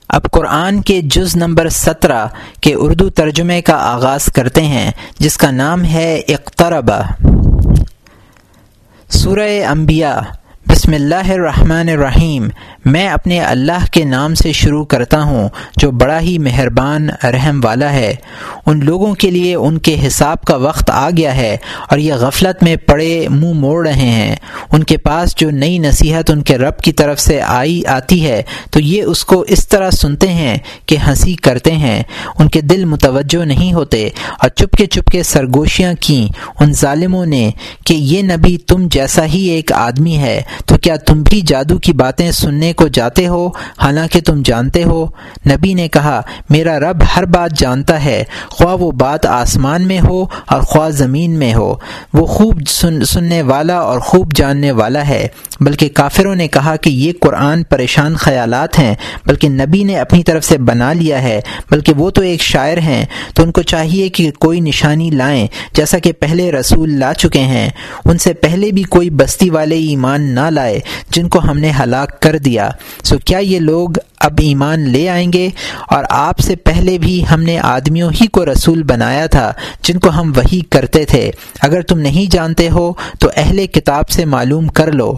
اب قرآن کے جز نمبر 17 کے اردو ترجمے کا آغاز کرتے ہیں، جس کا نام ہے اقترب۔ سورہ انبیاء۔ بسم اللہ الرحمن الرحیم۔ میں اپنے اللہ کے نام سے شروع کرتا ہوں جو بڑا ہی مہربان رحم والا ہے۔ ان لوگوں کے لیے ان کے حساب کا وقت آ گیا ہے اور یہ غفلت میں پڑے منہ موڑ رہے ہیں۔ ان کے پاس جو نئی نصیحت ان کے رب کی طرف سے آتی ہے تو یہ اس کو اس طرح سنتے ہیں کہ ہنسی کرتے ہیں، ان کے دل متوجہ نہیں ہوتے، اور چپ کے سرگوشیاں کیں ان ظالموں نے کہ یہ نبی تم جیسا ہی ایک آدمی ہے، تو کیا تم بھی جادو کی باتیں سننے کو جاتے ہو حالانکہ تم جانتے ہو؟ نبی نے کہا، میرا رب ہر بات جانتا ہے، خواہ وہ بات آسمان میں ہو اور خواہ زمین میں ہو، وہ خوب سننے والا اور خوب جاننے والا ہے۔ بلکہ کافروں نے کہا کہ یہ قرآن پریشان خیالات ہیں، بلکہ نبی نے اپنی طرف سے بنا لیا ہے، بلکہ وہ تو ایک شاعر ہیں، تو ان کو چاہیے کہ کوئی نشانی لائیں جیسا کہ پہلے رسول لا چکے ہیں۔ ان سے پہلے بھی کوئی بستی والے ایمان نہ لائے جن کو ہم نے ہلاک کر دیا، سو کیا یہ لوگ اب ایمان لے آئیں گے؟ اور آپ سے پہلے بھی ہم نے آدمیوں ہی کو رسول بنایا تھا جن کو ہم وحی کرتے تھے۔ اگر تم نہیں جانتے ہو تو اہل کتاب سے معلوم کر لو۔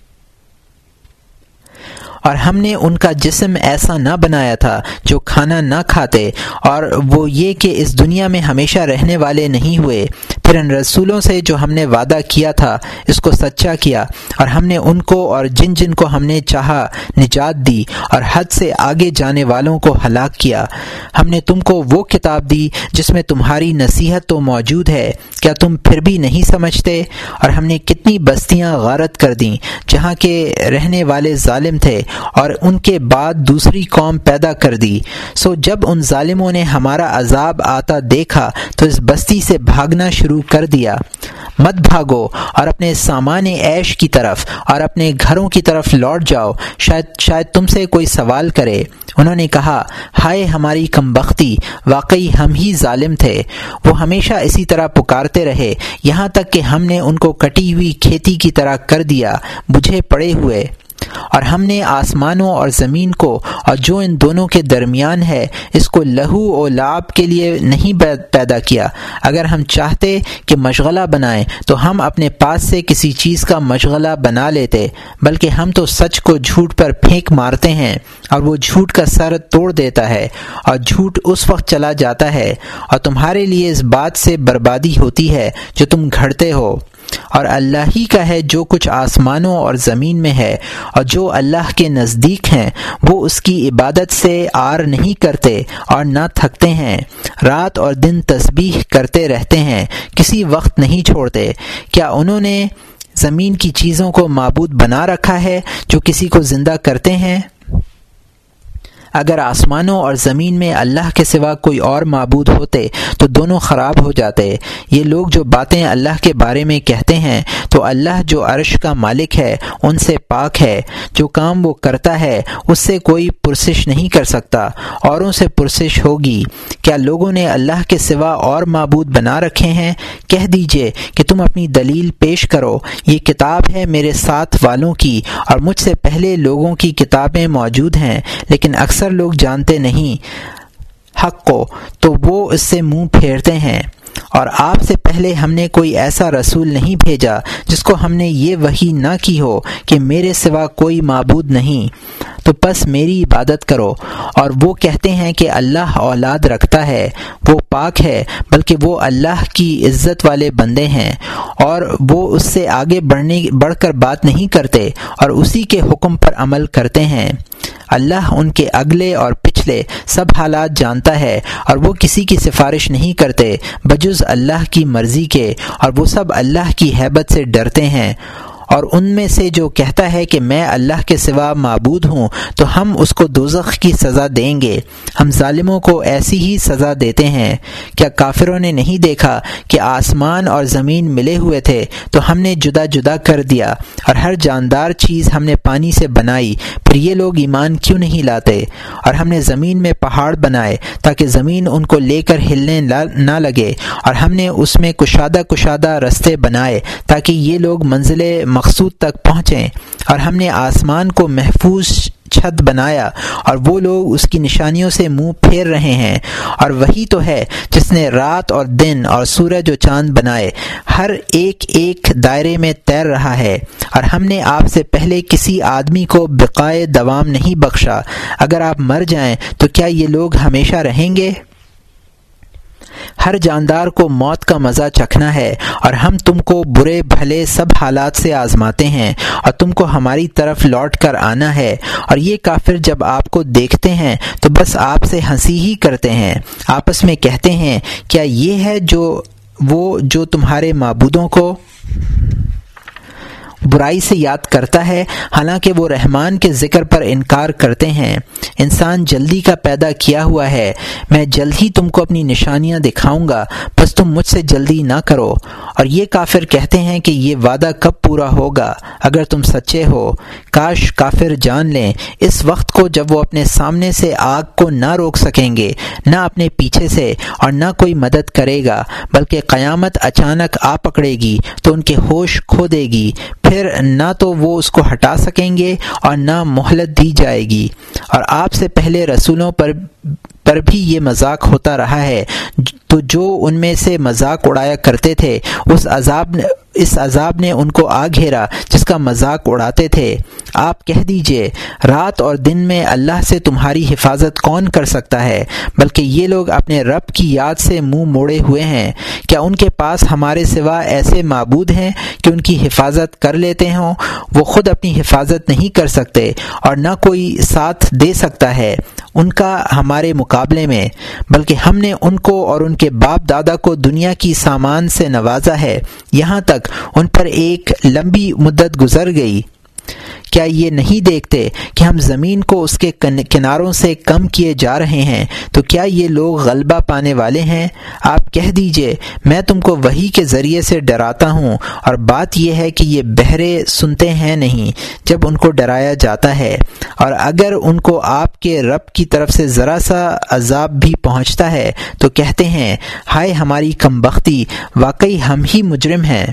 اور ہم نے ان کا جسم ایسا نہ بنایا تھا جو کھانا نہ کھاتے، اور وہ یہ کہ اس دنیا میں ہمیشہ رہنے والے نہیں ہوئے۔ پھر ان رسولوں سے جو ہم نے وعدہ کیا تھا اس کو سچا کیا، اور ہم نے ان کو اور جن کو ہم نے چاہا نجات دی، اور حد سے آگے جانے والوں کو ہلاک کیا۔ ہم نے تم کو وہ کتاب دی جس میں تمہاری نصیحت تو موجود ہے، کیا تم پھر بھی نہیں سمجھتے؟ اور ہم نے کتنی بستیاں غارت کر دیں جہاں کے رہنے والے ظالم تھے، اور ان کے بعد دوسری قوم پیدا کر دی۔ سو جب ان ظالموں نے ہمارا عذاب آتا دیکھا تو اس بستی سے بھاگنا شروع کر دیا۔ مت بھاگو اور اپنے سامان عیش کی طرف اور اپنے گھروں کی طرف لوٹ جاؤ، شاید تم سے کوئی سوال کرے۔ انہوں نے کہا، ہائے ہماری کمبختی، واقعی ہم ہی ظالم تھے۔ وہ ہمیشہ اسی طرح پکارتے رہے یہاں تک کہ ہم نے ان کو کٹی ہوئی کھیتی کی طرح کر دیا، بجھے پڑے ہوئے۔ اور ہم نے آسمانوں اور زمین کو اور جو ان دونوں کے درمیان ہے اس کو لہو و لعب کے لیے نہیں پیدا کیا۔ اگر ہم چاہتے کہ مشغلہ بنائیں تو ہم اپنے پاس سے کسی چیز کا مشغلہ بنا لیتے، بلکہ ہم تو سچ کو جھوٹ پر پھینک مارتے ہیں، اور وہ جھوٹ کا سر توڑ دیتا ہے، اور جھوٹ اس وقت چلا جاتا ہے، اور تمہارے لیے اس بات سے بربادی ہوتی ہے جو تم گھڑتے ہو۔ اور اللہ ہی کا ہے جو کچھ آسمانوں اور زمین میں ہے، اور جو اللہ کے نزدیک ہیں وہ اس کی عبادت سے عار نہیں کرتے اور نہ تھکتے ہیں، رات اور دن تسبیح کرتے رہتے ہیں، کسی وقت نہیں چھوڑتے۔ کیا انہوں نے زمین کی چیزوں کو معبود بنا رکھا ہے جو کسی کو زندہ کرتے ہیں؟ اگر آسمانوں اور زمین میں اللہ کے سوا کوئی اور معبود ہوتے تو دونوں خراب ہو جاتے۔ یہ لوگ جو باتیں اللہ کے بارے میں کہتے ہیں تو اللہ جو عرش کا مالک ہے ان سے پاک ہے، جو کام وہ کرتا ہے اس سے کوئی پرسش نہیں کر سکتا، اوروں سے پرسش ہوگی۔ کیا لوگوں نے اللہ کے سوا اور معبود بنا رکھے ہیں؟ کہہ دیجئے کہ تم اپنی دلیل پیش کرو۔ یہ کتاب ہے میرے ساتھ والوں کی، اور مجھ سے پہلے لوگوں کی کتابیں موجود ہیں، لیکن اکثر لوگ جانتے نہیں حق کو، تو وہ اس سے منہ پھیرتے ہیں۔ اور آپ سے پہلے ہم نے کوئی ایسا رسول نہیں بھیجا جس کو ہم نے یہ وحی نہ کی ہو کہ میرے سوا کوئی معبود نہیں، تو پس میری عبادت کرو۔ اور وہ کہتے ہیں کہ اللہ اولاد رکھتا ہے، وہ پاک ہے، بلکہ وہ اللہ کی عزت والے بندے ہیں، اور وہ اس سے آگے بڑھ کر بات نہیں کرتے اور اسی کے حکم پر عمل کرتے ہیں۔ اللہ ان کے اگلے اور پچھلے سب حالات جانتا ہے، اور وہ کسی کی سفارش نہیں کرتے بجز اللہ کی مرضی کے، اور وہ سب اللہ کی ہیبت سے ڈرتے ہیں۔ اور ان میں سے جو کہتا ہے کہ میں اللہ کے سوا معبود ہوں تو ہم اس کو دوزخ کی سزا دیں گے۔ ہم ظالموں کو ایسی ہی سزا دیتے ہیں۔ کیا کافروں نے نہیں دیکھا کہ آسمان اور زمین ملے ہوئے تھے تو ہم نے جدا جدا کر دیا، اور ہر جاندار چیز ہم نے پانی سے بنائی، پھر یہ لوگ ایمان کیوں نہیں لاتے؟ اور ہم نے زمین میں پہاڑ بنائے تاکہ زمین ان کو لے کر ہلنے نہ لگے، اور ہم نے اس میں کشادہ رستے بنائے تاکہ یہ لوگ منزل مقصود تک پہنچیں، اور ہم نے آسمان کو محفوظ چھت بنایا اور وہ لوگ اس کی نشانیوں سے منہ پھیر رہے ہیں، اور وہی تو ہے جس نے رات اور دن اور سورج و چاند بنائے، ہر ایک ایک دائرے میں تیر رہا ہے، اور ہم نے آپ سے پہلے کسی آدمی کو بقائے دوام نہیں بخشا، اگر آپ مر جائیں تو کیا یہ لوگ ہمیشہ رہیں گے؟ ہر جاندار کو موت کا مزہ چکھنا ہے، اور ہم تم کو برے بھلے سب حالات سے آزماتے ہیں، اور تم کو ہماری طرف لوٹ کر آنا ہے۔ اور یہ کافر جب آپ کو دیکھتے ہیں تو بس آپ سے ہنسی ہی کرتے ہیں، آپس میں کہتے ہیں کیا یہ ہے جو تمہارے معبودوں کو برائی سے یاد کرتا ہے، حالانکہ وہ رحمان کے ذکر پر انکار کرتے ہیں۔ انسان جلدی کا پیدا کیا ہوا ہے، میں جلد ہی تم کو اپنی نشانیاں دکھاؤں گا، بس تم مجھ سے جلدی نہ کرو۔ اور یہ کافر کہتے ہیں کہ یہ وعدہ کب پورا ہوگا اگر تم سچے ہو۔ کاش کافر جان لیں اس وقت کو جب وہ اپنے سامنے سے آگ کو نہ روک سکیں گے، نہ اپنے پیچھے سے، اور نہ کوئی مدد کرے گا، بلکہ قیامت اچانک آ پکڑے گی تو ان کے ہوش کھو دے گی، پھر نہ تو وہ اس کو ہٹا سکیں گے اور نہ مہلت دی جائے گی۔ اور آپ سے پہلے رسولوں پر بھی یہ مذاق ہوتا رہا ہے، تو جو ان میں سے مذاق اڑایا کرتے تھے اس عذاب نے ان کو آ گھیرا جس کا مذاق اڑاتے تھے۔ آپ کہہ دیجئے رات اور دن میں اللہ سے تمہاری حفاظت کون کر سکتا ہے، بلکہ یہ لوگ اپنے رب کی یاد سے منہ موڑے ہوئے ہیں۔ کیا ان کے پاس ہمارے سوا ایسے معبود ہیں کہ ان کی حفاظت کر لیتے ہوں؟ وہ خود اپنی حفاظت نہیں کر سکتے اور نہ کوئی ساتھ دے سکتا ہے ان کا ہمارے مقابلے میں، بلکہ ہم نے ان کو اور ان کے باپ دادا کو دنیا کی سامان سے نوازا ہے، یہاں تک ان پر ایک لمبی مدت گزر گئی۔ کیا یہ نہیں دیکھتے کہ ہم زمین کو اس کے کناروں سے کم کیے جا رہے ہیں؟ تو کیا یہ لوگ غلبہ پانے والے ہیں؟ آپ کہہ دیجئے میں تم کو وحی کے ذریعے سے ڈراتا ہوں، اور بات یہ ہے کہ یہ بہرے سنتے ہیں نہیں جب ان کو ڈرایا جاتا ہے، اور اگر ان کو آپ کے رب کی طرف سے ذرا سا عذاب بھی پہنچتا ہے تو کہتے ہیں ہائے ہماری کم بختی، واقعی ہم ہی مجرم ہیں۔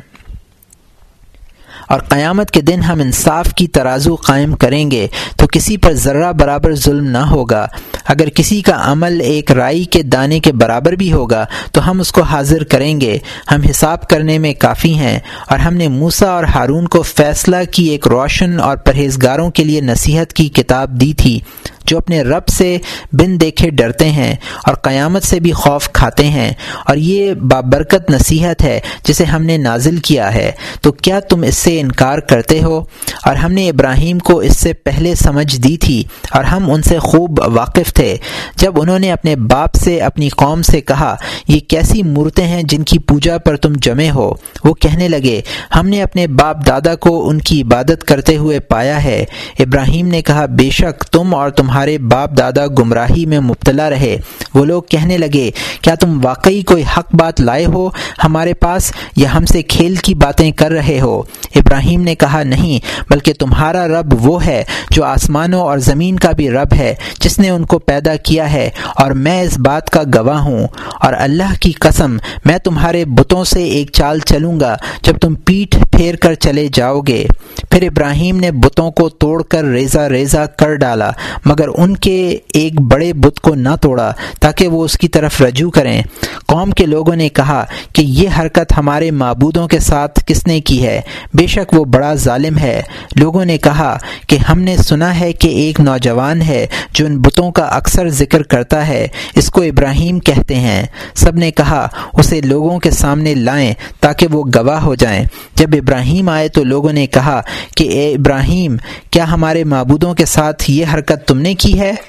اور قیامت کے دن ہم انصاف کی ترازو قائم کریں گے تو کسی پر ذرہ برابر ظلم نہ ہوگا۔ اگر کسی کا عمل ایک رائی کے دانے کے برابر بھی ہوگا تو ہم اس کو حاضر کریں گے، ہم حساب کرنے میں کافی ہیں۔ اور ہم نے موسیٰ اور ہارون کو فیصلہ کی ایک روشن اور پرہیزگاروں کے لیے نصیحت کی کتاب دی تھی، جو اپنے رب سے بن دیکھے ڈرتے ہیں اور قیامت سے بھی خوف کھاتے ہیں، اور یہ بابرکت نصیحت ہے جسے ہم نے نازل کیا ہے، تو کیا تم اس سے انکار کرتے ہو؟ اور ہم نے ابراہیم کو اس سے پہلے سمجھ دی تھی، اور ہم ان سے خوب واقف تھے۔ جب انہوں نے اپنے باپ سے اپنی قوم سے کہا یہ کیسی مورتیں ہیں جن کی پوجا پر تم جمے ہو، وہ کہنے لگے ہم نے اپنے باپ دادا کو ان کی عبادت کرتے ہوئے پایا ہے۔ ابراہیم نے کہا بے شک تم اور تمہارے باپ دادا گمراہی میں مبتلا رہے۔ وہ لوگ کہنے لگے کیا تم واقعی کوئی حق بات لائے ہو ہمارے پاس، یا ہم سے کھیل کی باتیں کر رہے ہو؟ ابراہیم نے کہا نہیں، بلکہ تمہارا رب وہ ہے جو آسمانوں اور زمین کا بھی رب ہے، جس نے ان کو پیدا کیا ہے، اور میں اس بات کا گواہ ہوں۔ اور اللہ کی قسم میں تمہارے بتوں سے ایک چال چلوں گا جب تم پیٹھ پھیر کر چلے جاؤ گے۔ پھر ابراہیم نے بتوں کو توڑ کر ریزہ ریزہ کر ڈالا، مگر ان کے ایک بڑے بت کو نہ توڑا تاکہ وہ اس کی طرف رجوع کریں۔ قوم کے لوگوں نے کہا کہ یہ حرکت ہمارے معبودوں کے ساتھ کس نے کی ہے؟ بے شک وہ بڑا ظالم ہے۔ لوگوں نے کہا کہ ہم نے سنا ہے کہ ایک نوجوان ہے جو ان بتوں کا اکثر ذکر کرتا ہے، اس کو ابراہیم کہتے ہیں۔ سب نے کہا اسے لوگوں کے سامنے لائیں تاکہ وہ گواہ ہو جائیں۔ جب ابراہیم آئے تو لوگوں نے کہا کہ اے ابراہیم، کیا ہمارے معبودوں کے ساتھ یہ حرکت تم نے کی ہے؟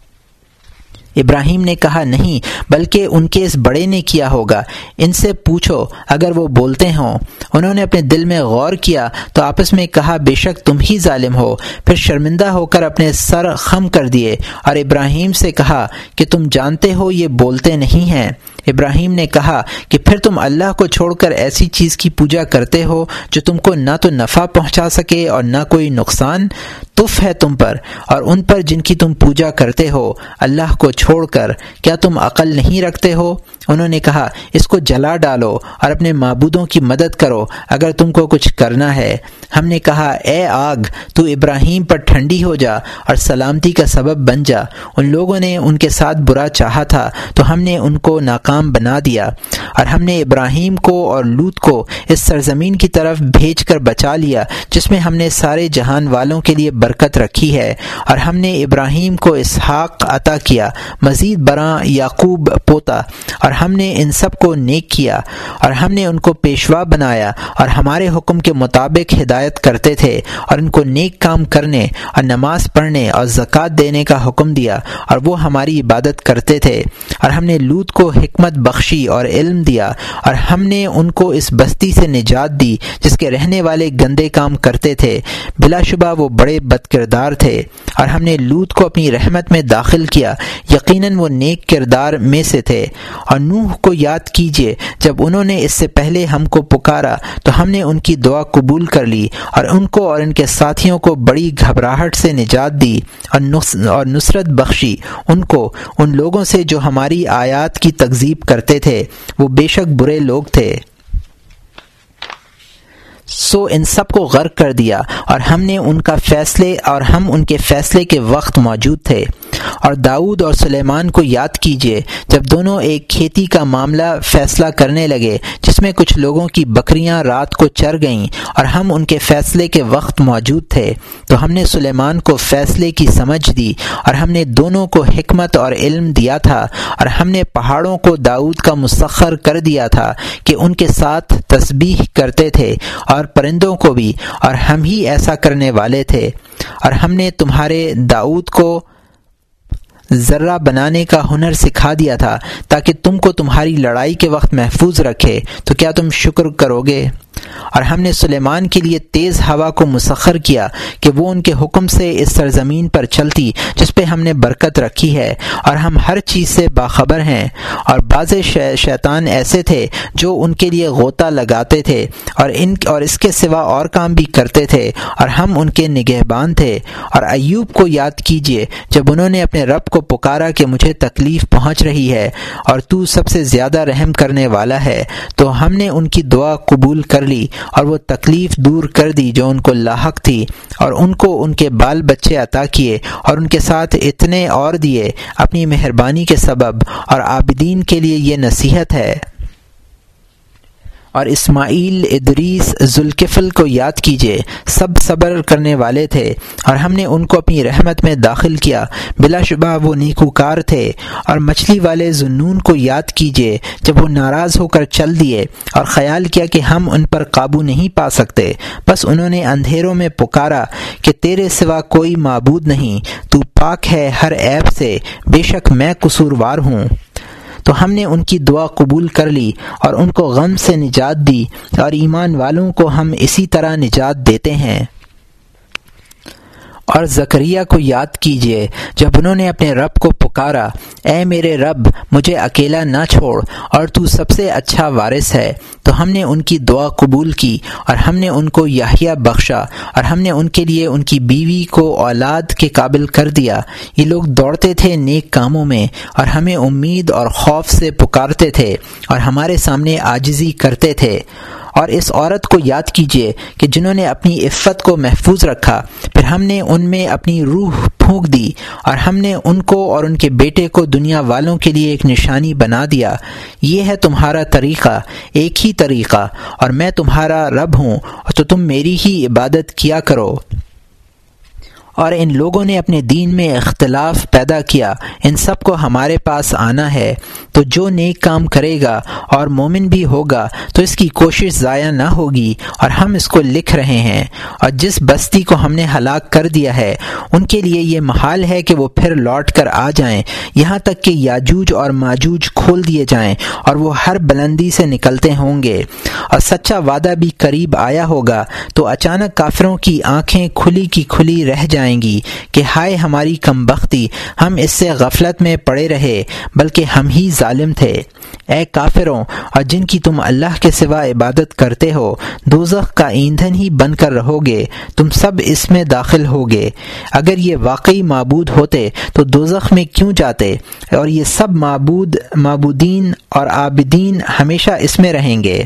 ابراہیم نے کہا نہیں، بلکہ ان کے اس بڑے نے کیا ہوگا، ان سے پوچھو اگر وہ بولتے ہوں۔ انہوں نے اپنے دل میں غور کیا تو آپس میں کہا بے شک تم ہی ظالم ہو۔ پھر شرمندہ ہو کر اپنے سر خم کر دیے اور ابراہیم سے کہا کہ تم جانتے ہو یہ بولتے نہیں ہیں۔ ابراہیم نے کہا کہ پھر تم اللہ کو چھوڑ کر ایسی چیز کی پوجا کرتے ہو جو تم کو نہ تو نفع پہنچا سکے اور نہ کوئی نقصان؟ تف ہے تم پر اور ان پر جن کی تم پوجا کرتے ہو اللہ کو چھوڑ کر، کیا تم عقل نہیں رکھتے ہو؟ انہوں نے کہا اس کو جلا ڈالو اور اپنے معبودوں کی مدد کرو اگر تم کو کچھ کرنا ہے۔ ہم نے کہا اے آگ، تو ابراہیم پر ٹھنڈی ہو جا اور سلامتی کا سبب بن جا۔ ان لوگوں نے ان کے ساتھ برا چاہا تھا تو ہم نے ان کو ناکام بنا دیا، اور ہم نے ابراہیم کو اور لوط کو اس سرزمین کی طرف بھیج کر بچا لیا جس میں ہم نے سارے جہان والوں کے لیے برکت رکھی ہے، اور ہم نے ابراہیم کو اسحاق عطا کیا، مزید برآں یعقوب پوتا، اور ہم نے ان سب کو نیک کیا، اور ہم نے ان کو پیشوا بنایا اور ہمارے حکم کے مطابق ہدایت کرتے تھے، اور ان کو نیک کام کرنے اور نماز پڑھنے اور زکوٰۃ دینے کا حکم دیا، اور وہ ہماری عبادت کرتے تھے۔ اور ہم نے لوط کو حکمت بخشی اور علم دیا، اور ہم نے ان کو اس بستی سے نجات دی جس کے رہنے والے گندے کام کرتے تھے، بلا شبہ وہ بڑے بد کردار تھے۔ اور ہم نے لوط کو اپنی رحمت میں داخل کیا، یقیناً وہ نیک کردار میں سے تھے۔ اور نوح کو یاد کیجیے، جب انہوں نے اس سے پہلے ہم کو پکارا تو ہم نے ان کی دعا قبول کر لی، اور ان کو اور ان کے ساتھیوں کو بڑی گھبراہٹ سے نجات دی اور نصرت بخشی ان کو ان لوگوں سے جو ہماری آیات کی تکذیب کرتے تھے، وہ بے شک برے لوگ تھے۔ سو ان سب کو غرق کر دیا، اور ہم ان کے فیصلے کے وقت موجود تھے۔ اور داؤد اور سلیمان کو یاد کیجیے جب دونوں ایک کھیتی کا معاملہ فیصلہ کرنے لگے جس میں کچھ لوگوں کی بکریاں رات کو چر گئیں، اور ہم ان کے فیصلے کے وقت موجود تھے، تو ہم نے سلیمان کو فیصلے کی سمجھ دی، اور ہم نے دونوں کو حکمت اور علم دیا تھا، اور ہم نے پہاڑوں کو داؤد کا مسخر کر دیا تھا کہ ان کے ساتھ تسبیح کرتے تھے، اور پرندوں کو بھی، اور ہم ہی ایسا کرنے والے تھے۔ اور ہم نے تمہارے داؤد کو ذرہ بنانے کا ہنر سکھا دیا تھا تاکہ تم کو تمہاری لڑائی کے وقت محفوظ رکھے، تو کیا تم شکر کرو گے؟ اور ہم نے سلیمان کے لیے تیز ہوا کو مسخر کیا کہ وہ ان کے حکم سے اس سرزمین پر چلتی جس پہ ہم نے برکت رکھی ہے، اور ہم ہر چیز سے باخبر ہیں۔ اور بعض شیطان ایسے تھے جو ان کے لیے غوطہ لگاتے تھے اور اس کے سوا اور کام بھی کرتے تھے، اور ہم ان کے نگہبان تھے۔ اور ایوب کو یاد کیجیے جب انہوں نے اپنے رب کو پکارا کہ مجھے تکلیف پہنچ رہی ہے اور تو سب سے زیادہ رحم کرنے والا ہے، تو ہم نے ان کی دعا قبول کر لی اور وہ تکلیف دور کر دی جو ان کو لاحق تھی، اور ان کو ان کے بال بچے عطا کیے اور ان کے ساتھ اتنے اور دیے اپنی مہربانی کے سبب، اور عابدین کے لیے یہ نصیحت ہے۔ اور اسماعیل، ادریس، ذوالکفل کو یاد کیجیے، سب صبر کرنے والے تھے، اور ہم نے ان کو اپنی رحمت میں داخل کیا، بلا شبہ وہ نیکوکار تھے۔ اور مچھلی والے ذنون کو یاد کیجیے جب وہ ناراض ہو کر چل دیے اور خیال کیا کہ ہم ان پر قابو نہیں پا سکتے، بس انہوں نے اندھیروں میں پکارا کہ تیرے سوا کوئی معبود نہیں، تو پاک ہے ہر عیب سے، بے شک میں قصوروار ہوں۔ تو ہم نے ان کی دعا قبول کر لی اور ان کو غم سے نجات دی، اور ایمان والوں کو ہم اسی طرح نجات دیتے ہیں۔ اور زکریا کو یاد کیجیے جب انہوں نے اپنے رب کو پکارا، اے میرے رب مجھے اکیلا نہ چھوڑ اور تو سب سے اچھا وارث ہے، تو ہم نے ان کی دعا قبول کی اور ہم نے ان کو یحییٰ بخشا، اور ہم نے ان کے لیے ان کی بیوی کو اولاد کے قابل کر دیا۔ یہ لوگ دوڑتے تھے نیک کاموں میں اور ہمیں امید اور خوف سے پکارتے تھے اور ہمارے سامنے عاجزی کرتے تھے۔ اور اس عورت کو یاد کیجیے کہ جنہوں نے اپنی عفت کو محفوظ رکھا، پھر ہم نے ان میں اپنی روح پھونک دی، اور ہم نے ان کو اور ان کے بیٹے کو دنیا والوں کے لیے ایک نشانی بنا دیا۔ یہ ہے تمہارا طریقہ، ایک ہی طریقہ، اور میں تمہارا رب ہوں، تو تم میری ہی عبادت کیا کرو۔ اور ان لوگوں نے اپنے دین میں اختلاف پیدا کیا، ان سب کو ہمارے پاس آنا ہے، تو جو نیک کام کرے گا اور مومن بھی ہوگا تو اس کی کوشش ضائع نہ ہوگی، اور ہم اس کو لکھ رہے ہیں۔ اور جس بستی کو ہم نے ہلاک کر دیا ہے ان کے لیے یہ محال ہے کہ وہ پھر لوٹ کر آ جائیں، یہاں تک کہ یاجوج اور ماجوج کھول دیے جائیں اور وہ ہر بلندی سے نکلتے ہوں گے، اور سچا وعدہ بھی قریب آیا ہوگا، تو اچانک کافروں کی آنکھیں کھلی کی کھلی رہ جائیں جائیں گی کہ ہائے ہماری کم بختی، ہم اس سے غفلت میں پڑے رہے بلکہ ہم ہی ظالم تھے۔ اے کافروں اور جن کی تم اللہ کے سوا عبادت کرتے ہو، دوزخ کا ایندھن ہی بن کر رہو گے، تم سب اس میں داخل ہوگے۔ اگر یہ واقعی معبود ہوتے تو دوزخ میں کیوں جاتے؟ اور یہ سب معبودین اور عابدین ہمیشہ اس میں رہیں گے۔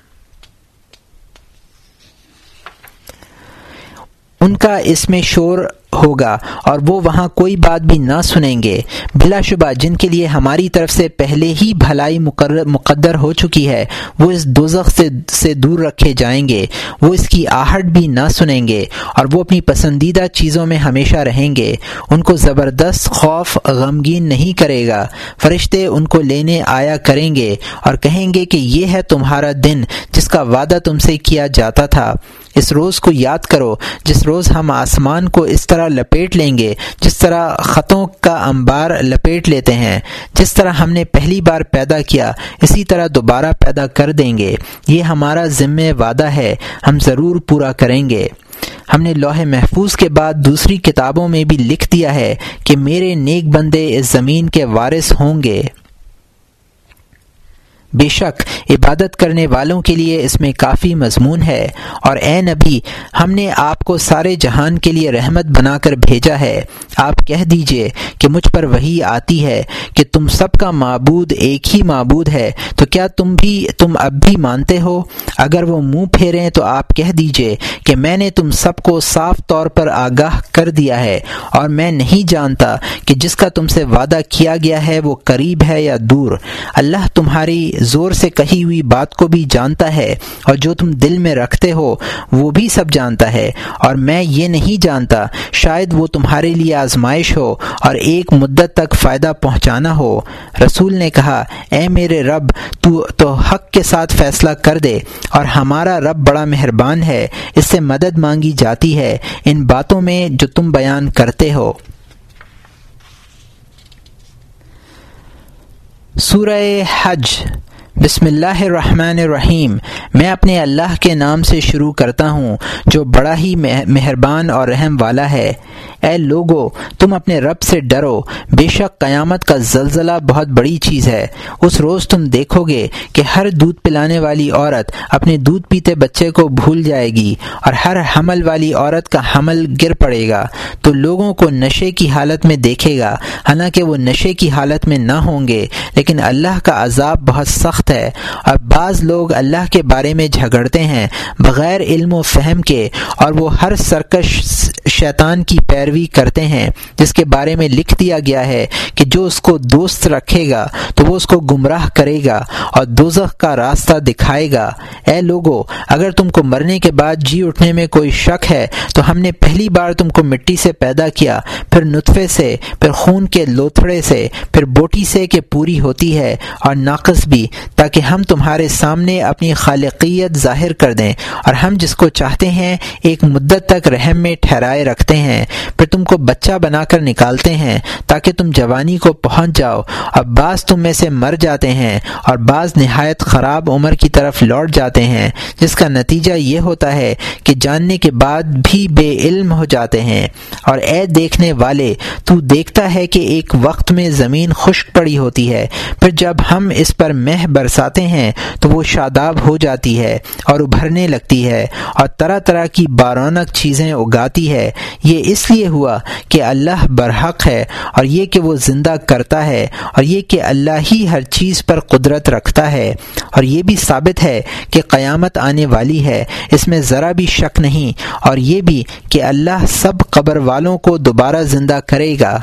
ان کا اس میں شور ہوگا اور وہ وہاں کوئی بات بھی نہ سنیں گے۔ بلا شبہ جن کے لیے ہماری طرف سے پہلے ہی بھلائی مقدر ہو چکی ہے وہ اس دوزخ سے دور رکھے جائیں گے، وہ اس کی آہٹ بھی نہ سنیں گے اور وہ اپنی پسندیدہ چیزوں میں ہمیشہ رہیں گے۔ ان کو زبردست خوف غمگین نہیں کرے گا۔ فرشتے ان کو لینے آیا کریں گے اور کہیں گے کہ یہ ہے تمہارا دن جس کا وعدہ تم سے کیا جاتا تھا۔ اس روز کو یاد کرو جس روز ہم آسمان کو اس طرح لپیٹ لیں گے جس طرح خطوں کا انبار لپیٹ لیتے ہیں۔ جس طرح ہم نے پہلی بار پیدا کیا اسی طرح دوبارہ پیدا کر دیں گے۔ یہ ہمارا ذمہ وعدہ ہے، ہم ضرور پورا کریں گے۔ ہم نے لوح محفوظ کے بعد دوسری کتابوں میں بھی لکھ دیا ہے کہ میرے نیک بندے اس زمین کے وارث ہوں گے۔ بے شک عبادت کرنے والوں کے لیے اس میں کافی مضمون ہے۔ اور اے نبی، ہم نے آپ کو سارے جہان کے لیے رحمت بنا کر بھیجا ہے۔ آپ کہہ دیجئے کہ مجھ پر وحی آتی ہے کہ تم سب کا معبود ایک ہی معبود ہے، تو کیا تم اب بھی مانتے ہو؟ اگر وہ منہ پھیریں تو آپ کہہ دیجئے کہ میں نے تم سب کو صاف طور پر آگاہ کر دیا ہے اور میں نہیں جانتا کہ جس کا تم سے وعدہ کیا گیا ہے وہ قریب ہے یا دور۔ اللہ تمہاری زور سے کہی ہوئی بات کو بھی جانتا ہے اور جو تم دل میں رکھتے ہو وہ بھی سب جانتا ہے، اور میں یہ نہیں جانتا، شاید وہ تمہارے لیے آزمائش ہو اور ایک مدت تک فائدہ پہنچانا ہو۔ رسول نے کہا، اے میرے رب، تو حق کے ساتھ فیصلہ کر دے، اور ہمارا رب بڑا مہربان ہے، اس سے مدد مانگی جاتی ہے ان باتوں میں جو تم بیان کرتے ہو۔ سورہ حج۔ بسم اللہ الرحمن الرحیم۔ میں اپنے اللہ کے نام سے شروع کرتا ہوں جو بڑا ہی مہربان اور رحم والا ہے۔ اے لوگو، تم اپنے رب سے ڈرو، بے شک قیامت کا زلزلہ بہت بڑی چیز ہے۔ اس روز تم دیکھو گے کہ ہر دودھ پلانے والی عورت اپنے دودھ پیتے بچے کو بھول جائے گی اور ہر حمل والی عورت کا حمل گر پڑے گا، تو لوگوں کو نشے کی حالت میں دیکھے گا، حالانکہ وہ نشے کی حالت میں نہ ہوں گے، لیکن اللہ کا عذاب بہت سخت ہے۔ اور بعض لوگ اللہ کے بارے میں جھگڑتے ہیں بغیر علم و فہم کے، اور وہ ہر سرکش شیطان کی پیروی کرتے ہیں جس کے بارے میں لکھ دیا گیا ہے کہ جو اس کو دوست رکھے گا تو وہ اس کو گمراہ کرے گا اور دوزخ کا راستہ دکھائے گا۔ اے لوگو، اگر تم کو مرنے کے بعد جی اٹھنے میں کوئی شک ہے تو ہم نے پہلی بار تم کو مٹی سے پیدا کیا، پھر نطفے سے، پھر خون کے لوتھڑے سے، پھر بوٹی سے کہ پوری ہوتی ہے اور ناقص بھی، تاکہ ہم تمہارے سامنے اپنی خالقیت ظاہر کر دیں، اور ہم جس کو چاہتے ہیں ایک مدت تک رحم میں ٹھہرائے رکھتے ہیں، پھر تم کو بچہ بنا کر نکالتے ہیں تاکہ تم جوانی کو پہنچ جاؤ، اور بعض تم میں سے مر جاتے ہیں اور بعض نہایت خراب عمر کی طرف لوٹ جاتے ہیں، جس کا نتیجہ یہ ہوتا ہے کہ جاننے کے بعد بھی بے علم ہو جاتے ہیں۔ اور اے دیکھنے والے، تو دیکھتا ہے کہ ایک وقت میں زمین خشک پڑی ہوتی ہے، پھر جب ہم اس پر مہ برساتے ہیں تو وہ شاداب ہو جاتی ہے اور ابھرنے لگتی ہے اور طرح طرح کی بارونق چیزیں اگاتی ہے۔ یہ اس لیے ہوا کہ اللہ برحق ہے، اور یہ کہ وہ زندہ کرتا ہے، اور یہ کہ اللہ ہی ہر چیز پر قدرت رکھتا ہے۔ اور یہ بھی ثابت ہے کہ قیامت آنے والی ہے، اس میں ذرا بھی شک نہیں، اور یہ بھی کہ اللہ سب قبر والوں کو دوبارہ زندہ کرے گا۔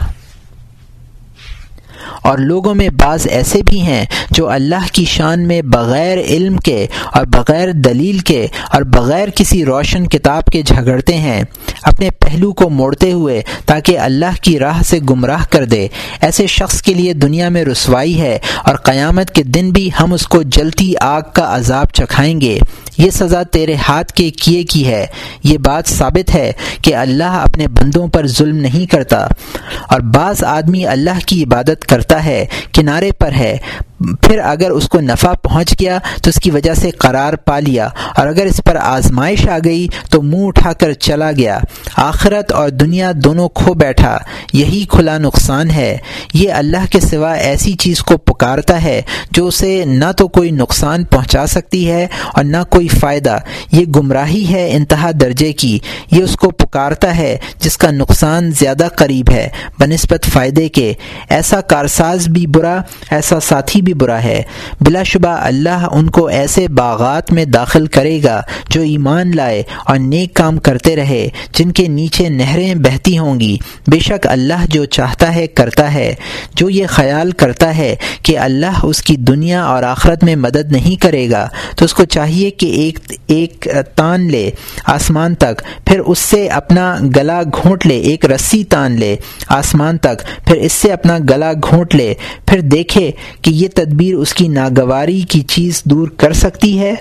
اور لوگوں میں بعض ایسے بھی ہیں جو اللہ کی شان میں بغیر علم کے اور بغیر دلیل کے اور بغیر کسی روشن کتاب کے جھگڑتے ہیں، اپنے پہلو کو موڑتے ہوئے تاکہ اللہ کی راہ سے گمراہ کر دے۔ ایسے شخص کے لیے دنیا میں رسوائی ہے، اور قیامت کے دن بھی ہم اس کو جلتی آگ کا عذاب چکھائیں گے۔ یہ سزا تیرے ہاتھ کے کیے کی ہے۔ یہ بات ثابت ہے کہ اللہ اپنے بندوں پر ظلم نہیں کرتا۔ اور بعض آدمی اللہ کی عبادت کرتا ہے، کنارے پر ہے، پھر اگر اس کو نفع پہنچ گیا تو اس کی وجہ سے قرار پا لیا، اور اگر اس پر آزمائش آ گئی تو منہ اٹھا کر چلا گیا، آخرت اور دنیا دونوں کھو بیٹھا۔ یہی کھلا نقصان ہے۔ یہ اللہ کے سوا ایسی چیز کو پکارتا ہے جو اسے نہ تو کوئی نقصان پہنچا سکتی ہے اور نہ کوئی فائدہ۔ یہ گمراہی ہے انتہا درجے کی۔ یہ اس کو پکارتا ہے جس کا نقصان زیادہ قریب ہے بنسبت فائدے کے۔ ایسا کارساز بھی برا، ایسا ساتھی بھی برا ہے۔ بلا شبہ اللہ ان کو ایسے باغات میں داخل کرے گا جو ایمان لائے اور نیک کام کرتے رہے، جن کے نیچے نہریں بہتی ہوں گی۔ بے شک اللہ جو چاہتا ہے کرتا ہے۔ جو یہ خیال کرتا ہے کہ اللہ اس کی دنیا اور آخرت میں مدد نہیں کرے گا تو اس کو چاہیے کہ ایک تان لے آسمان تک، پھر اس سے اپنا گلا گھونٹ لے، ایک رسی تان لے آسمان تک، پھر اس سے اپنا گلا گھونٹ لے، پھر دیکھے کہ یہ تدبیر اس کی ناگواری کی چیز دور کر سکتی ہے۔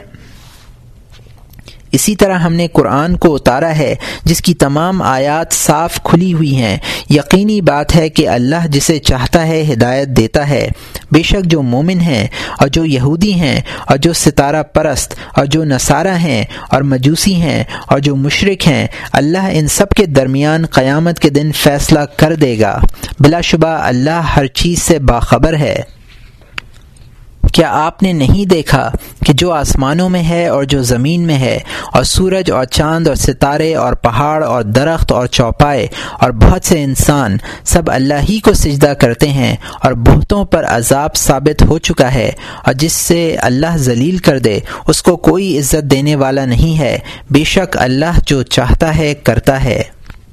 اسی طرح ہم نے قرآن کو اتارا ہے جس کی تمام آیات صاف کھلی ہوئی ہیں۔ یقینی بات ہے کہ اللہ جسے چاہتا ہے ہدایت دیتا ہے۔ بے شک جو مومن ہیں اور جو یہودی ہیں اور جو ستارہ پرست اور جو نصارہ ہیں اور مجوسی ہیں اور جو مشرک ہیں، اللہ ان سب کے درمیان قیامت کے دن فیصلہ کر دے گا۔ بلا شبہ اللہ ہر چیز سے باخبر ہے۔ کیا آپ نے نہیں دیکھا کہ جو آسمانوں میں ہے اور جو زمین میں ہے، اور سورج اور چاند اور ستارے اور پہاڑ اور درخت اور چوپائے اور بہت سے انسان، سب اللہ ہی کو سجدہ کرتے ہیں، اور بہتوں پر عذاب ثابت ہو چکا ہے، اور جس سے اللہ ذلیل کر دے اس کو کوئی عزت دینے والا نہیں ہے۔ بے شک اللہ جو چاہتا ہے کرتا ہے۔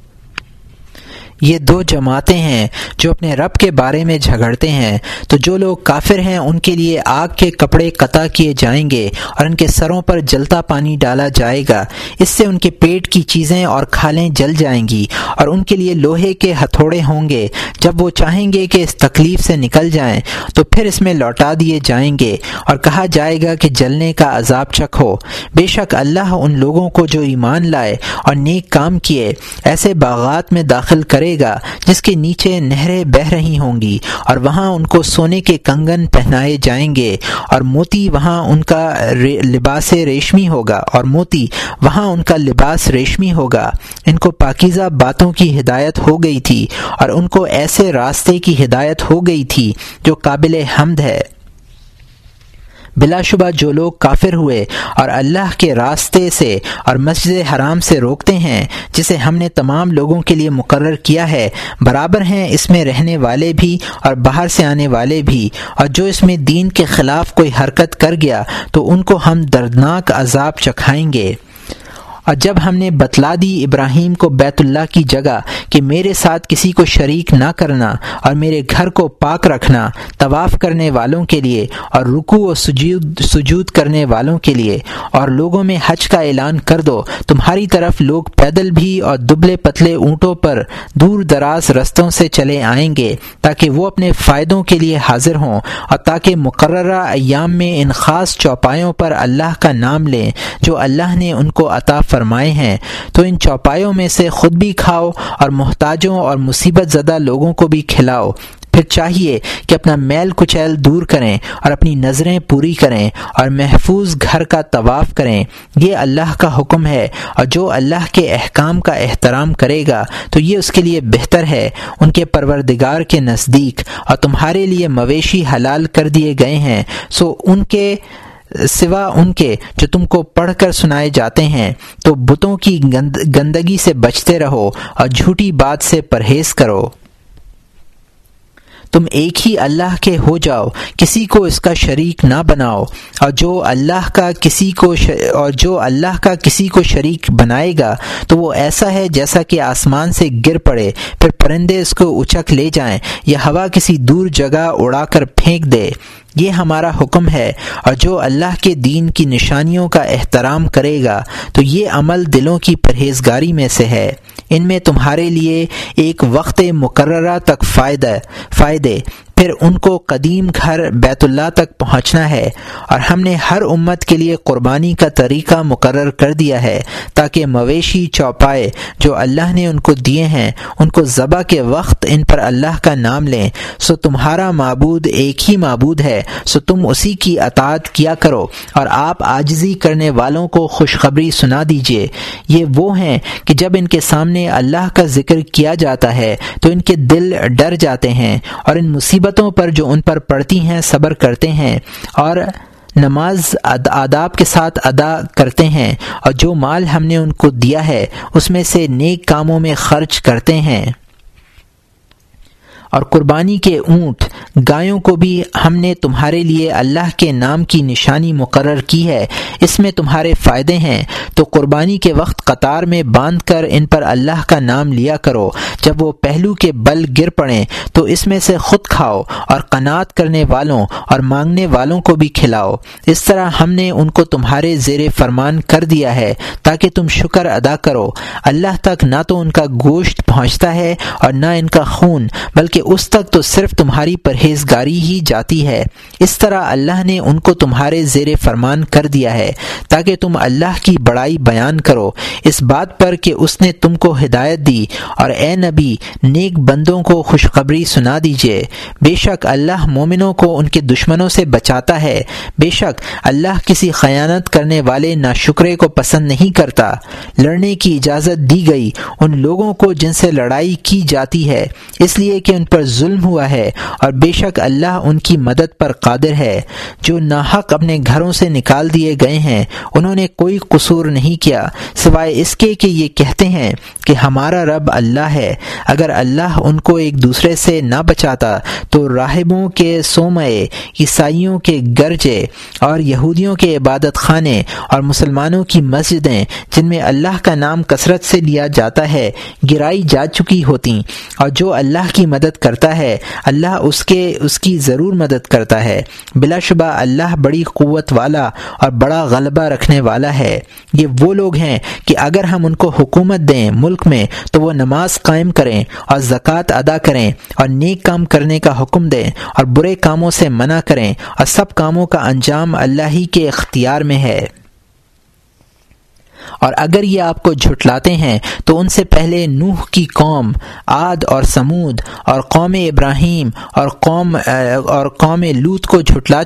یہ دو جماعتیں ہیں جو اپنے رب کے بارے میں جھگڑتے ہیں، تو جو لوگ کافر ہیں ان کے لیے آگ کے کپڑے قطع کیے جائیں گے اور ان کے سروں پر جلتا پانی ڈالا جائے گا، اس سے ان کے پیٹ کی چیزیں اور کھالیں جل جائیں گی، اور ان کے لیے لوہے کے ہتھوڑے ہوں گے۔ جب وہ چاہیں گے کہ اس تکلیف سے نکل جائیں تو پھر اس میں لوٹا دیے جائیں گے اور کہا جائے گا کہ جلنے کا عذاب چکھو۔ بے شک اللہ ان لوگوں کو جو ایمان لائے اور نیک کام کیے ایسے باغات میں داخل کرے گا جس کے نیچے نہریں بہہ رہی ہوں گی، اور وہاں ان کو سونے کے کنگن پہنائے جائیں گے، اور موتی وہاں ان کا لباس ریشمی ہوگا، اور موتی وہاں ان کا لباس ریشمی ہوگا۔ ان کو پاکیزہ باتوں کی ہدایت ہو گئی تھی، اور ان کو ایسے راستے کی ہدایت ہو گئی تھی جو قابل حمد ہے۔ بلا شبہ جو لوگ کافر ہوئے اور اللہ کے راستے سے اور مسجد حرام سے روکتے ہیں جسے ہم نے تمام لوگوں کے لیے مقرر کیا ہے، برابر ہیں اس میں رہنے والے بھی اور باہر سے آنے والے بھی، اور جو اس میں دین کے خلاف کوئی حرکت کر گیا تو ان کو ہم دردناک عذاب چکھائیں گے۔ اور جب ہم نے بتلا دی ابراہیم کو بیت اللہ کی جگہ کہ میرے ساتھ کسی کو شریک نہ کرنا اور میرے گھر کو پاک رکھنا، طواف کرنے والوں کے لیے اور رکوع و سجود کرنے والوں کے لیے، اور لوگوں میں حج کا اعلان کر دو، تمہاری طرف لوگ پیدل بھی اور دبلے پتلے اونٹوں پر دور دراز رستوں سے چلے آئیں گے تاکہ وہ اپنے فائدوں کے لیے حاضر ہوں، اور تاکہ مقررہ ایام میں ان خاص چوپایوں پر اللہ کا نام لیں جو اللہ نے ان کو عطا فرمائے ہیں۔ تو ان چوپایوں میں سے خود بھی کھاؤ اور محتاجوں اور مصیبت زدہ لوگوں کو بھی کھلاؤ۔ پھر چاہیے کہ اپنا میل کچیل دور کریں اور اپنی نظریں پوری کریں اور محفوظ گھر کا طواف کریں۔ یہ اللہ کا حکم ہے، اور جو اللہ کے احکام کا احترام کرے گا تو یہ اس کے لیے بہتر ہے ان کے پروردگار کے نزدیک۔ اور تمہارے لیے مویشی حلال کر دیے گئے ہیں، سو ان کے سوا ان کے جو تم کو پڑھ کر سنائے جاتے ہیں، تو بتوں کی گندگی سے بچتے رہو اور جھوٹی بات سے پرہیز کرو۔ تم ایک ہی اللہ کے ہو جاؤ، کسی کو اس کا شریک نہ بناؤ، اور جو اللہ کا کسی کو شریک بنائے گا تو وہ ایسا ہے جیسا کہ آسمان سے گر پڑے، پھر پرندے اس کو اچک لے جائیں یا ہوا کسی دور جگہ اڑا کر پھینک دے۔ یہ ہمارا حکم ہے، اور جو اللہ کے دین کی نشانیوں کا احترام کرے گا تو یہ عمل دلوں کی پرہیزگاری میں سے ہے۔ ان میں تمہارے لیے ایک وقت مقررہ تک فائدے، پھر ان کو قدیم گھر بیت اللہ تک پہنچنا ہے، اور ہم نے ہر امت کے لیے قربانی کا طریقہ مقرر کر دیا ہے تاکہ مویشی چوپائے جو اللہ نے ان کو دیے ہیں ان کو ذبح کے وقت ان پر اللہ کا نام لیں۔ سو تمہارا معبود ایک ہی معبود ہے، سو تم اسی کی اطاعت کیا کرو، اور آپ عاجزی کرنے والوں کو خوشخبری سنا دیجیے۔ یہ وہ ہیں کہ جب ان کے سامنے اللہ کا ذکر کیا جاتا ہے تو ان کے دل ڈر جاتے ہیں، اور ان مصیبتوں پر جو ان پر پڑتی ہیں صبر کرتے ہیں، اور نماز آداب کے ساتھ ادا کرتے ہیں، اور جو مال ہم نے ان کو دیا ہے اس میں سے نیک کاموں میں خرچ کرتے ہیں۔ اور قربانی کے اونٹ گایوں کو بھی ہم نے تمہارے لیے اللہ کے نام کی نشانی مقرر کی ہے، اس میں تمہارے فائدے ہیں، تو قربانی کے وقت قطار میں باندھ کر ان پر اللہ کا نام لیا کرو۔ جب وہ پہلو کے بل گر پڑیں تو اس میں سے خود کھاؤ، اور قناعت کرنے والوں اور مانگنے والوں کو بھی کھلاؤ۔ اس طرح ہم نے ان کو تمہارے زیر فرمان کر دیا ہے تاکہ تم شکر ادا کرو۔ اللہ تک نہ تو ان کا گوشت پہنچتا ہے اور نہ ان کا خون، بلکہ اس تک تو صرف تمہاری پرہیزگاری ہی جاتی ہے۔ اس طرح اللہ نے ان کو تمہارے زیر فرمان کر دیا ہے تاکہ تم اللہ کی بڑائی بیان کرو اس بات پر کہ اس نے تم کو ہدایت دی، اور اے نبی نیک بندوں کو خوشخبری سنا دیجیے۔ بے شک اللہ مومنوں کو ان کے دشمنوں سے بچاتا ہے، بے شک اللہ کسی خیانت کرنے والے ناشکرے کو پسند نہیں کرتا۔ لڑنے کی اجازت دی گئی ان لوگوں کو جن سے لڑائی کی جاتی ہے، اس لیے کہ ان پر ظلم ہوا ہے، اور بے شک اللہ ان کی مدد پر قادر ہے۔ جو ناحق اپنے گھروں سے نکال دیے گئے ہیں انہوں نے کوئی قصور نہیں کیا سوائے اس کے کہ یہ کہتے ہیں کہ ہمارا رب اللہ ہے۔ اگر اللہ ان کو ایک دوسرے سے نہ بچاتا تو راہبوں کے صومعے، عیسائیوں کے گرجے اور یہودیوں کے عبادت خانے اور مسلمانوں کی مسجدیں جن میں اللہ کا نام کثرت سے لیا جاتا ہے گرائی جا چکی ہوتیں، اور جو اللہ کی مدد کرتا ہے اللہ اس کی ضرور مدد کرتا ہے۔ بلا شبہ اللہ بڑی قوت والا اور بڑا غلبہ رکھنے والا ہے۔ یہ وہ لوگ ہیں کہ اگر ہم ان کو حکومت دیں ملک میں تو وہ نماز قائم کریں اور زکوٰۃ ادا کریں اور نیک کام کرنے کا حکم دیں اور برے کاموں سے منع کریں، اور سب کاموں کا انجام اللہ ہی کے اختیار میں ہے۔ اور اگر یہ آپ کو جھٹلاتے ہیں تو ان سے پہلے نوح کی قوم عاد اور سمود اور قوم ابراہیم اور قوم لوط کو جھٹلا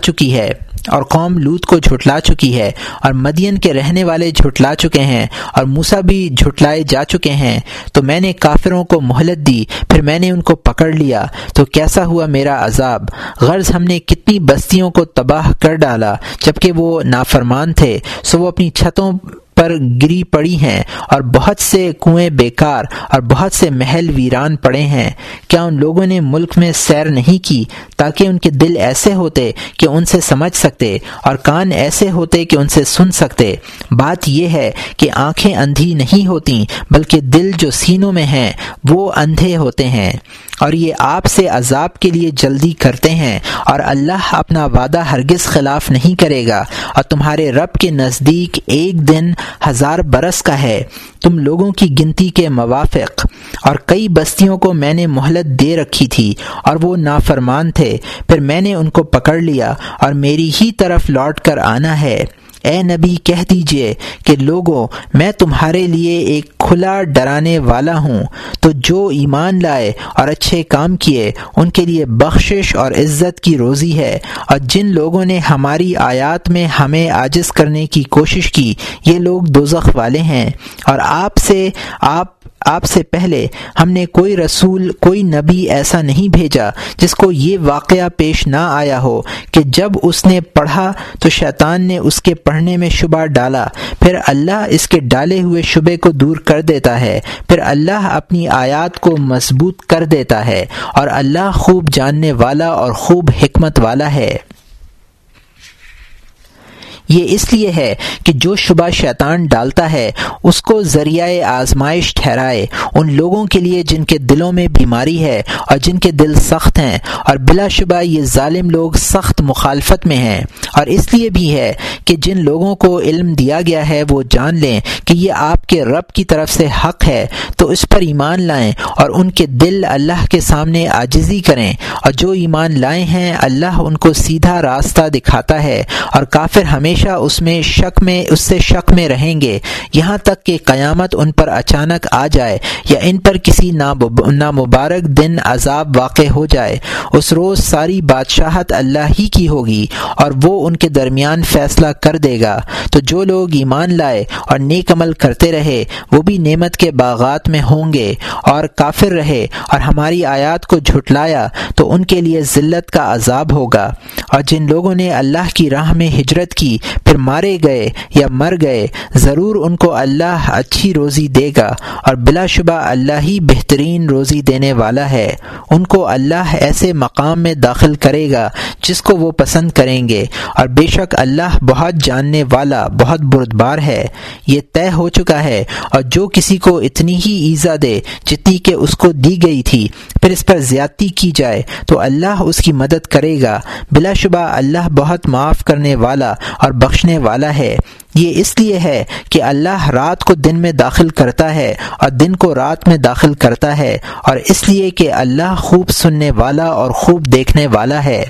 چکی ہے، اور مدین کے رہنے والے جھٹلا چکے ہیں، اور موسیٰ بھی جھٹلائے جا چکے ہیں۔ تو میں نے کافروں کو مہلت دی، پھر میں نے ان کو پکڑ لیا، تو کیسا ہوا میرا عذاب۔ غرض ہم نے کتنی بستیوں کو تباہ کر ڈالا جبکہ وہ نافرمان تھے، سو وہ اپنی چھتوں پر گری پڑی ہیں، اور بہت سے کنویں بیکار اور بہت سے محل ویران پڑے ہیں۔ کیا ان لوگوں نے ملک میں سیر نہیں کی تاکہ ان کے دل ایسے ہوتے کہ ان سے سمجھ سکتے اور کان ایسے ہوتے کہ ان سے سن سکتے؟ بات یہ ہے کہ آنکھیں اندھی نہیں ہوتیں بلکہ دل جو سینوں میں ہیں وہ اندھے ہوتے ہیں۔ اور یہ آپ سے عذاب کے لیے جلدی کرتے ہیں، اور اللہ اپنا وعدہ ہرگز خلاف نہیں کرے گا، اور تمہارے رب کے نزدیک ایک دن 1000 برس کا ہے تم لوگوں کی گنتی کے موافق۔ اور کئی بستیوں کو میں نے مہلت دے رکھی تھی اور وہ نافرمان تھے، پھر میں نے ان کو پکڑ لیا اور میری ہی طرف لوٹ کر آنا ہے۔ اے نبی کہہ دیجئے کہ لوگوں میں تمہارے لیے ایک کھلا ڈرانے والا ہوں، تو جو ایمان لائے اور اچھے کام کیے ان کے لیے بخشش اور عزت کی روزی ہے، اور جن لوگوں نے ہماری آیات میں ہمیں عاجز کرنے کی کوشش کی یہ لوگ دوزخ والے ہیں۔ اور آپ سے پہلے ہم نے کوئی رسول کوئی نبی ایسا نہیں بھیجا جس کو یہ واقعہ پیش نہ آیا ہو کہ جب اس نے پڑھا تو شیطان نے اس کے پڑھنے میں شبہ ڈالا، پھر اللہ اس کے ڈالے ہوئے شبے کو دور کر دیتا ہے، پھر اللہ اپنی آیات کو مضبوط کر دیتا ہے، اور اللہ خوب جاننے والا اور خوب حکمت والا ہے۔ یہ اس لیے ہے کہ جو شبہ شیطان ڈالتا ہے اس کو ذریعہ آزمائش ٹھہرائے ان لوگوں کے لیے جن کے دلوں میں بیماری ہے اور جن کے دل سخت ہیں، اور بلا شبہ یہ ظالم لوگ سخت مخالفت میں ہیں۔ اور اس لیے بھی ہے کہ جن لوگوں کو علم دیا گیا ہے وہ جان لیں کہ یہ آپ کے رب کی طرف سے حق ہے، تو اس پر ایمان لائیں اور ان کے دل اللہ کے سامنے عاجزی کریں، اور جو ایمان لائے ہیں اللہ ان کو سیدھا راستہ دکھاتا ہے، اور کافر ہمیشہ اس سے شک میں رہیں گے یہاں تک کہ قیامت ان پر اچانک آ جائے یا ان پر کسی نامبارک دن عذاب واقع ہو جائے۔ اس روز ساری بادشاہت اللہ ہی کی ہوگی اور وہ ان کے درمیان فیصلہ کر دے گا۔ تو جو لوگ ایمان لائے اور نیک عمل کرتے رہے وہ بھی نعمت کے باغات میں ہوں گے، اور کافر رہے اور ہماری آیات کو جھٹلایا تو ان کے لیے ذلت کا عذاب ہوگا۔ اور جن لوگوں نے اللہ کی راہ میں ہجرت کی پھر مارے گئے یا مر گئے، ضرور ان کو اللہ اچھی روزی دے گا، اور بلا شبہ اللہ ہی بہترین روزی دینے والا ہے۔ ان کو اللہ ایسے مقام میں داخل کرے گا جس کو وہ پسند کریں گے، اور بے شک اللہ بہت جاننے والا بہت بردبار ہے۔ یہ طے ہو چکا ہے، اور جو کسی کو اتنی ہی ایذا دے جتنی کہ اس کو دی گئی تھی پھر اس پر زیادتی کی جائے تو اللہ اس کی مدد کرے گا۔ بلا شبہ اللہ بہت معاف کرنے والا اور بخشنے والا ہے۔ یہ اس لیے ہے کہ اللہ رات کو دن میں داخل کرتا ہے اور دن کو رات میں داخل کرتا ہے، اور اس لیے کہ اللہ خوب سننے والا اور خوب دیکھنے والا ہے۔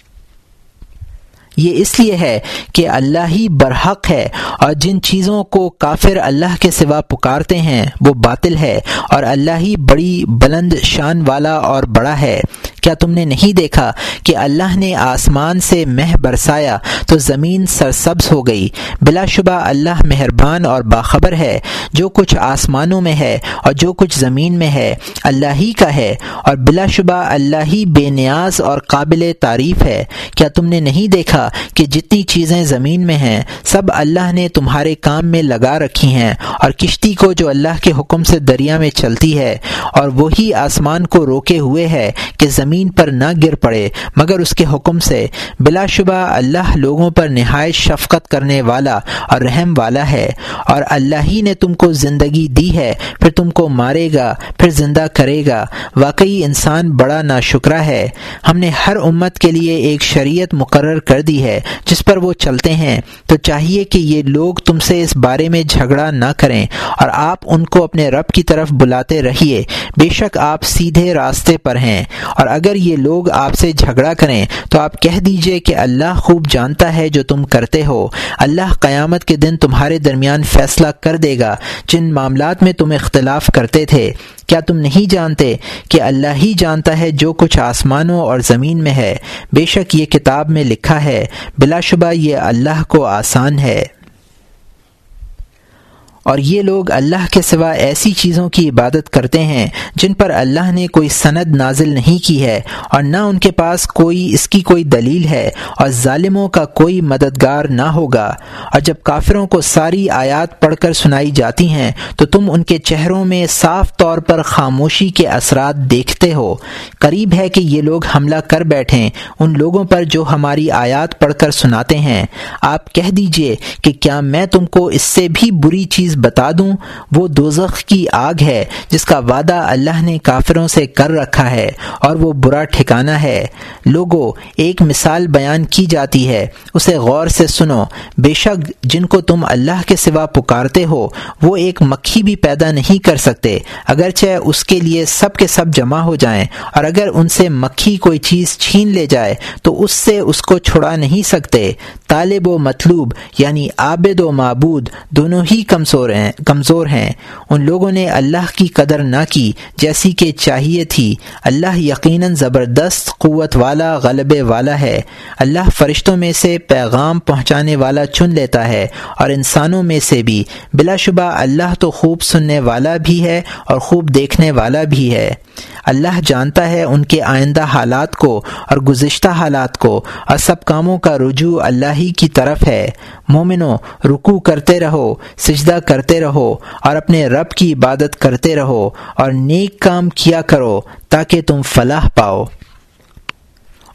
یہ اس لیے ہے کہ اللہ ہی برحق ہے، اور جن چیزوں کو کافر اللہ کے سوا پکارتے ہیں وہ باطل ہے، اور اللہ ہی بڑی بلند شان والا اور بڑا ہے۔ کیا تم نے نہیں دیکھا کہ اللہ نے آسمان سے مہ برسایا تو زمین سرسبز ہو گئی؟ بلا شبہ اللہ مہربان اور باخبر ہے۔ جو کچھ آسمانوں میں ہے اور جو کچھ زمین میں ہے اللہ ہی کا ہے، اور بلا شبہ اللہ ہی بے نیاز اور قابل تعریف ہے۔ کیا تم نے نہیں دیکھا کہ جتنی چیزیں زمین میں ہیں سب اللہ نے تمہارے کام میں لگا رکھی ہیں، اور کشتی کو جو اللہ کے حکم سے دریا میں چلتی ہے، اور وہی آسمان کو روکے ہوئے ہے کہ زمین پر نہ گر پڑے مگر اس کے حکم سے۔ بلا شبہ اللہ لوگوں پر نہایت شفقت کرنے والا اور رحم والا ہے۔ اور اللہ ہی نے تم کو زندگی دی ہے پھر تم کو مارے گا پھر زندہ کرے گا۔ واقعی انسان بڑا ناشکرا ہے۔ ہم نے ہر امت کے لیے ایک شریعت مقرر کر دی ہے جس پر وہ چلتے ہیں، تو چاہیے کہ یہ لوگ تم سے اس بارے میں جھگڑا نہ کریں، اور آپ ان کو اپنے رب کی طرف بلاتے رہیے، بے شک آپ سیدھے راستے پر ہیں۔ اور اگر یہ لوگ آپ سے جھگڑا کریں تو آپ کہہ دیجئے کہ اللہ خوب جانتا ہے جو تم کرتے ہو۔ اللہ قیامت کے دن تمہارے درمیان فیصلہ کر دے گا جن معاملات میں تم اختلاف کرتے تھے۔ کیا تم نہیں جانتے کہ اللہ ہی جانتا ہے جو کچھ آسمانوں اور زمین میں ہے؟ بے شک یہ کتاب میں لکھا ہے، بلا شبہ یہ اللہ کو آسان ہے۔ اور یہ لوگ اللہ کے سوا ایسی چیزوں کی عبادت کرتے ہیں جن پر اللہ نے کوئی سند نازل نہیں کی ہے، اور نہ ان کے پاس اس کی کوئی دلیل ہے، اور ظالموں کا کوئی مددگار نہ ہوگا۔ اور جب کافروں کو ساری آیات پڑھ کر سنائی جاتی ہیں تو تم ان کے چہروں میں صاف طور پر خاموشی کے اثرات دیکھتے ہو۔ قریب ہے کہ یہ لوگ حملہ کر بیٹھیں ان لوگوں پر جو ہماری آیات پڑھ کر سناتے ہیں۔ آپ کہہ دیجئے کہ کیا میں تم کو اس سے بھی بری چیز بتا دوں؟ وہ دوزخ کی آگ ہے جس کا وعدہ اللہ نے کافروں سے کر رکھا ہے، اور وہ برا ٹھکانہ ہے۔ لوگو، ایک مثال بیان کی جاتی ہے، اسے غور سے سنو۔ بے شک جن کو تم اللہ کے سوا پکارتے ہو وہ ایک مکھی بھی پیدا نہیں کر سکتے، اگرچہ اس کے لیے سب کے سب جمع ہو جائیں، اور اگر ان سے مکھی کوئی چیز چھین لے جائے تو اس سے اس کو چھڑا نہیں سکتے۔ طالب و مطلوب یعنی عابد و معبود دونوں ہی کمزور ہیں۔ ان لوگوں نے اللہ کی قدر نہ کی جیسی کہ چاہیے تھی۔ اللہ یقیناً زبردست قوت والا غلبے والا ہے۔ اللہ فرشتوں میں سے پیغام پہنچانے والا چن لیتا ہے اور انسانوں میں سے بھی۔ بلا شبہ اللہ تو خوب سننے والا بھی ہے اور خوب دیکھنے والا بھی ہے۔ اللہ جانتا ہے ان کے آئندہ حالات کو اور گزشتہ حالات کو، اور سب کاموں کا رجوع اللہ ہی کی طرف ہے۔ مومنو، رکوع کرتے رہو، سجدہ کرتے رہو، اور اپنے رب کی عبادت کرتے رہو، اور نیک کام کیا کرو تاکہ تم فلاح پاؤ۔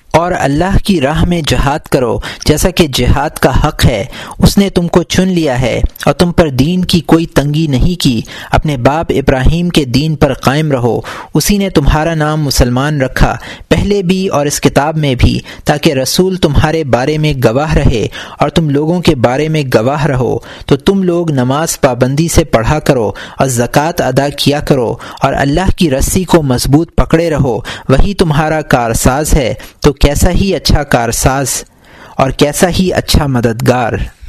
اور اللہ کی راہ میں جہاد کرو جیسا کہ جہاد کا حق ہے۔ اس نے تم کو چن لیا ہے اور تم پر دین کی کوئی تنگی نہیں کی۔ اپنے باپ ابراہیم کے دین پر قائم رہو، اسی نے تمہارا نام مسلمان رکھا، پہلے بھی اور اس کتاب میں بھی، تاکہ رسول تمہارے بارے میں گواہ رہے اور تم لوگوں کے بارے میں گواہ رہو۔ تو تم لوگ نماز پابندی سے پڑھا کرو اور زکوٰۃ ادا کیا کرو اور اللہ کی رسی کو مضبوط پکڑے رہو، وہی تمہارا کارساز ہے۔ تو کیسا ہی اچھا کارساز اور کیسا ہی اچھا مددگار۔